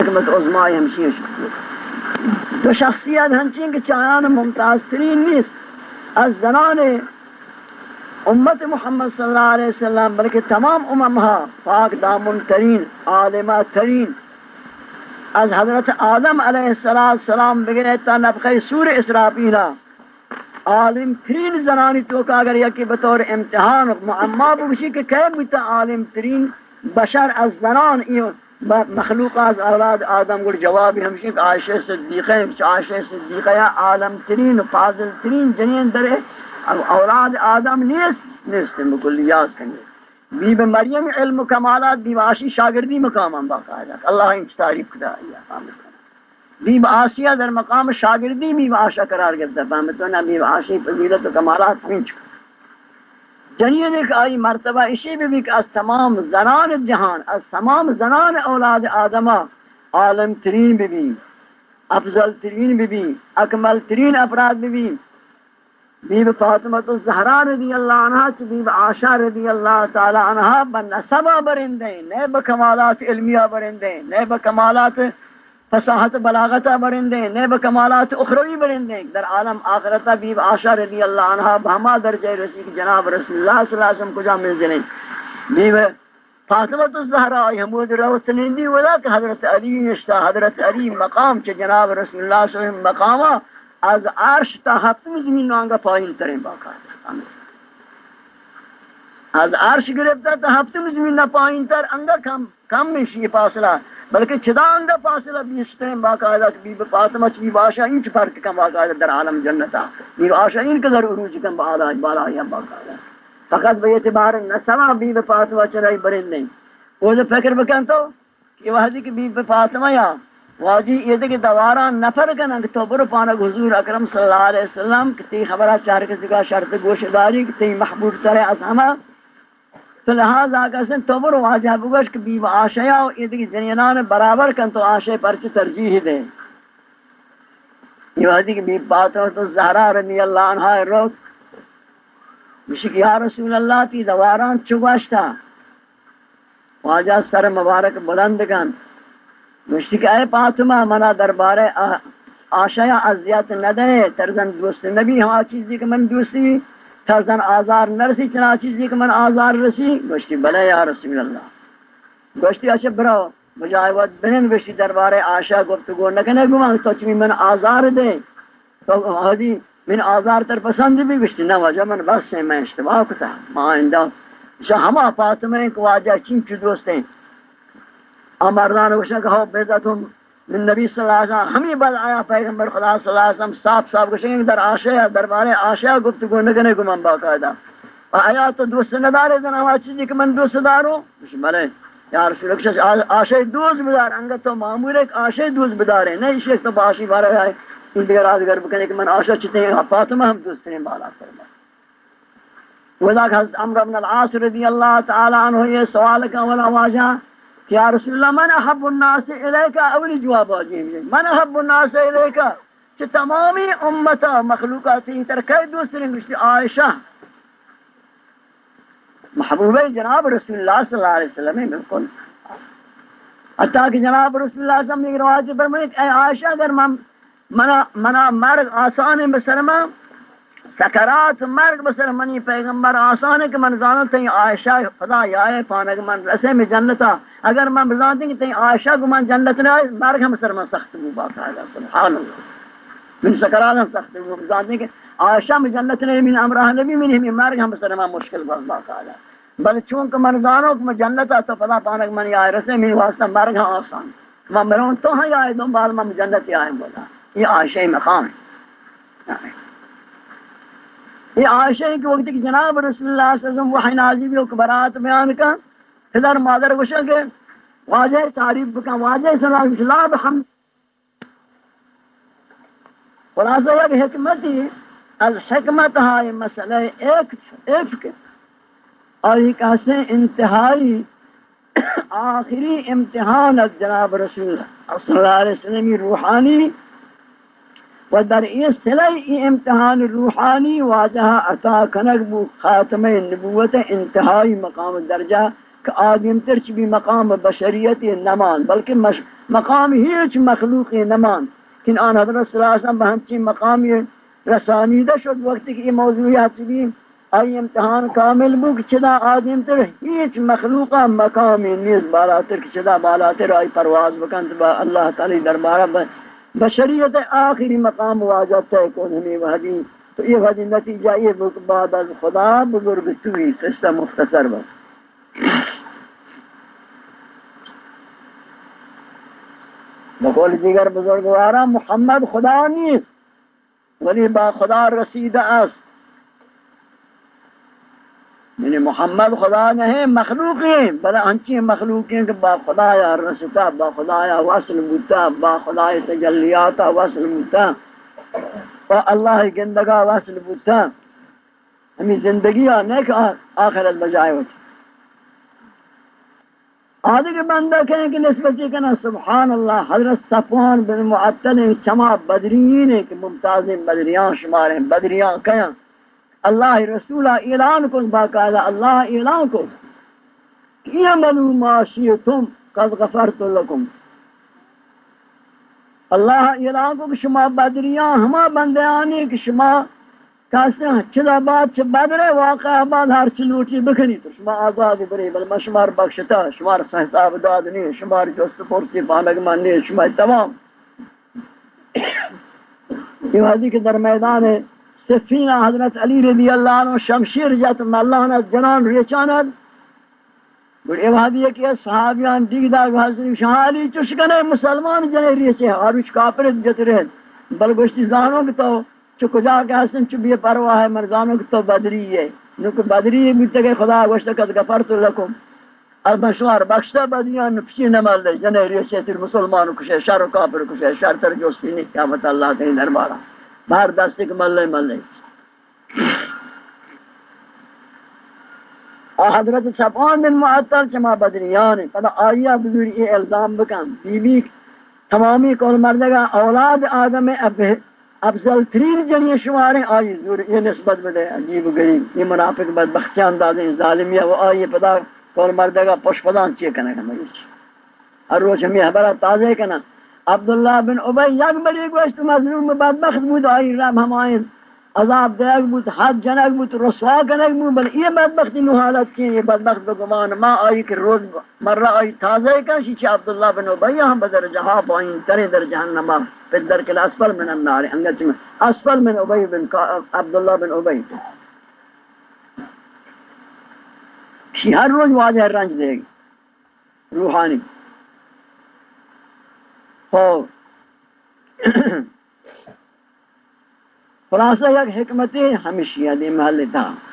حکمت عظمائی ہمشی تو شخصیت ہنچین کہ چایان ممتاز ترین نیست از زنان امت محمد صلی اللہ علیہ وسلم بلکہ تمام اممہا پاک دامن ترین عالمہ ترین از حضرت آدم علیہ السلام بگرے تا نفخی سور اسرافیلہ عالم ترین زنانی تو کہ اگر یکی بطور امتحان معما بوشی کہ کیب بیتا عالم ترین بشر از زنان مخلوق از اولاد آدم گر جوابی ہمشی کہ عائشہ صدیقہ عالم ترین فاضل ترین جنین در اولاد آدم نیست مکلیات کنگے بیب مریم علم کمالات بیب آشی شاگردی مقام ہم باقاعدہ اللہ انچ تعریف کدا بیب آسیہ در مقام شاگردی بیب آشا قرار گرتا فہمتونا بیب آشی فضیلت و کمالات ہمیں چکا جنین ایک آئی مرتبہ اسی بھی کہ از تمام زنان جہان از تمام زنان اولاد آدمہ عالم ترین بھی افضل ترین بھی اکمل ترین افراد بھی بیب فاطمہ الزہرا رضی اللہ عنہ چی بیب عائشہ رضی اللہ تعالی عنہ بنسبہ برندیں نئے بکمالات علمیہ برندیں نئے بکمالات فصاحت بلاغتہ برندیں نئے بکمالات اخروی برندیں در عالم آخرتہ بیب عائشہ رضی اللہ عنہ بہما درجہ رسی جناب رسول اللہ صلی اللہ علیہ وسلم کجا منزلیں بیب فاطمہ الزہرا حمود روستنیندی ولا کہ حضرت علی نشتا حضرت علی مقام چی جناب رسول اللہ صلی اللہ علیہ وسلم مقامہ از عرش تا ہفتم زمین آنگا پائل ترین باقاعدہ از عرش گرفتا تا ہفتم زمین پائل تر انگا کم مشی فاصلہ بلکہ چدا انگا فاصلہ بیسترین باقاعدہ بیب فاطمہ چی بیب عائشہ انچ فرق کم باقاعدہ در عالم جنتا بیب عائشہ ان قدر عروج کم بالا یا باقاعدہ فقط بے اعتبار نسمہ بیب فاطمہ چرائی برن نہیں وہ جو فکر بکن تو کہ وحدی کہ بیب فاطمہ یا واجی یہ کہ دواران نفر کنن تو برو پانک حضور اکرم صلی اللہ علیہ وسلم کتی خبرہ چار کسی کا شرط گوشداری کتی محبوب سر از ہمہ تو لہذا کسن تو برو واجہ بگوش کہ بیب عائشہ یہ کہ جنینان برابر کن تو عائشہ پرچ ترجیح دے یہ وحدی کہ بیب فاطمہ تو زہرا رضی اللہ عنہ روت مشک یا رسول اللہ تی دواران چگوشتا واجہ سر مبارک بلند کن مشتی کہ اے فاطمہ منا دربار عائشہ اذیت نہ دے ترزن دوست نبی ہوا چیزی کہ من دوستی ترزن آزار نرسی چنا چیزی کہ من آزار رسی گوشتی بلے یا رسول اللہ گوشتی اچھا برو مجاہوت بہن گوشتی دربار عائشہ گفتگو نکنے گمان تو چمی من آزار دے تو حدی من آزار تر پسند بھی گوشتی نہ وجہ من بس سے میں اشتباہ کتا ما اندہ ہما فاطمہ ایک واجہ چین دوست ہیں مردان وشن کہو بیدتم من نبی صلی اللہ علیہ وسلم ہمیں بعد آیا پیغمبر خدا صلی اللہ علیہ وسلم صاف گوشن در عائشہ دربار عائشہ گفتگو نگنے کو من باقاعدہ آیا تو دوست ندارے دن ہوا چیزی کہ من دوست دارو بلے یا رسول اللہ عائشہ دوست بدار انگا تو معمول ایک عائشہ دوست بدارے نہیں شیخ تو باشی بارے آئے ان دیگر آدھگر بکنے کہ من عائشہ چیتے ہیں فاطمہ ہم دوست ہیں بالا فرما وذاک حضرت عمر بن العاص رضی اللہ تعالی عنہ یہ سوال کا ولا واجہ کہ یا رسول اللہ من احب الناس الیکا اولی جواب آجیم من احب الناس الیکا کہ تمامی امتا مخلوقاتی ترکی دوسرے گوشتی عائشہ محبوبہ جناب رسول اللہ صلی اللہ علیہ وسلم بالکل حتیٰ کہ جناب رسول اللہ صلی اللہ علیہ وسلم روایت فرمائے اے عائشہ اگر منا مرگ آسان بسرما سکرات مرگ بسر منی پیغمبر آسان ہے کہ من زانتا ہی عائشہ خدا یائے پانک من رسے میں جنتا اگر من بزانتا ہی کہ عائشہ کو من جنت نے آئے مرگ ہم سر من سخت ہوں باقاعدہ سبحان اللہ من سکرات ہم سخت ہوں بزانتا ہی کہ عائشہ میں جنت نے من امرہ نبی من ہمیں مرگ ہم سر من مشکل باقاعدہ بل چونکہ من زانو کہ من جنتا تو خدا پانک من آئے رسے میں واسطہ مرگ ہم آسان من مرون تو ہی آئے دو بار من جنت آئے بولا یہ عائشہ مقام ہے یہ عائشہ ہے کہ وقت کہ جناب رسول اللہ صلی اللہ علیہ وسلم وحی نازل و برات بیان کا پدر مادر وشا کے واجہ تعریف بکا واجہ صلی اللہ علیہ وسلم بحمد خلاصہ یہ حکمتی از حکمت ہے مسئلہ افک اور یہ کہتے ہیں انتہائی آخری امتحان جناب رسول اللہ صلی اللہ علیہ وسلم روحانی و در این صلح امتحان روحانی واجہ عطا کنک بو خاتم نبوت انتہائی مقام درجہ کہ آدم ترچ بھی مقام بشریت نمان بلکہ مقام ہیچ مخلوق نمان کن آن حضرت صلی اللہ علیہ وسلم بہنچی مقام رسانیدہ شد وقت کی یہ موضوعیات بھی آئی امتحان کامل بو کہ چدا آدم تر ہیچ مخلوقہ مقامی نیز بالاتر کہ چدا بالاتر آئی پرواز بکند با اللہ تعالی دربارہ بشریت آخری مقام واجب تے کون ہمیں وحدی تو یہ وحدی نتیجہ یہ بک بعد از خدا بزرگ توی قصہ مختصر بس بقول دیگر بزرگوارا محمد خدا نیست ولی با خدا رسیدہ است یعنی محمد خدا نہیں مخلوق ہیں بلا ہنچی مخلوق ہیں کہ با خدا یا رستا با خدا یا وصل بوتا با خدا یا تجلیاتا وصل بوتا با اللہ گندگا وصل بوتا ہمیں زندگی آنے کہ آخرت بجائے ہوتی آدھے کے بندہ کہیں کہ نسبتی کہنا سبحان اللہ حضرت صفوان بن معطل چما بدرین ہے کہ ممتاز بدریان شمار ہیں بدریان کہیں اللہ رسولہ اعلان کو باقاعدہ اللہ اعلان کو اعملوا ما شئتم قد غفرت لکم اللہ اعلان کو کہ شما بدریان ہما بندیانی کہ شما کہتے ہیں چلا بات چھ بدرے واقعہ بعد ہر چلوٹی بکھنی تو شما آزاد بری بل میں شمار بخشتا شمار حساب داد نہیں شمار جست پرسی پانک من نہیں شما تمام یہ حدیث کے در میدان صفین حضرت علی رضی اللہ عنہ شمشیر جات ملانہ جنان ریچاند بڑی وحدی ہے کہ صحابیان دیگ داگ حضرت شہالی چشکنے مسلمان جنے ریچے آروچ کافرت جت رہے بل گوشتی زانوں کہ تو چو کجا کہ حسن چو بھی پرواہ ہے مرزانوں کہ تو بدری ہے نوکہ بدری ہے بیتے کہ خدا گوشتا قد غفرت لکم المشوار بخشتا بدریان پچی نمال دے جنے ریچے تیر مسلمانوں کشے شر و کافر کشے شر تر جوستی نہیں قیامت اللہ تین دربارہ باہر دستے کہ ملے ملے حضرت صفوان بن معطل چما بدریان ہے پدا آئیہ بزرگی یہ الزام بکن بی بی تمامی کول مردگا اولاد آدم افضل ترین جنی شمار ہیں آئی زور یہ نسبت بدے عجیب و غریب یہ منافق بدبختیان دادیں ظالمیہ وہ آئی پدا کول مردگا پوش پدان چیئے کنا کنا ہر روز ہمیں حبرہ تازے کنا عبداللہ بن عبی یک بری گوشت مظلوم بدبخت بود آئی رب ہمائیں عذاب دیگ بود حد جنگ بود رسوا کنگ بود بل یہ بدبختی محالت کی یہ بدبخت بگمان ما آئی کہ روز مرہ آئی تازے کن شیچی عبداللہ بن عبی ہم بدر جہاں پائیں ترے در جہنمہ پھر در کل اسفل من النار انگت میں اسفل من عبی بن عبداللہ بن عبی ہر روز واجہ رنج دے گی روحانی خلاصہ یک حکمت ہمیشہ دی محل تھا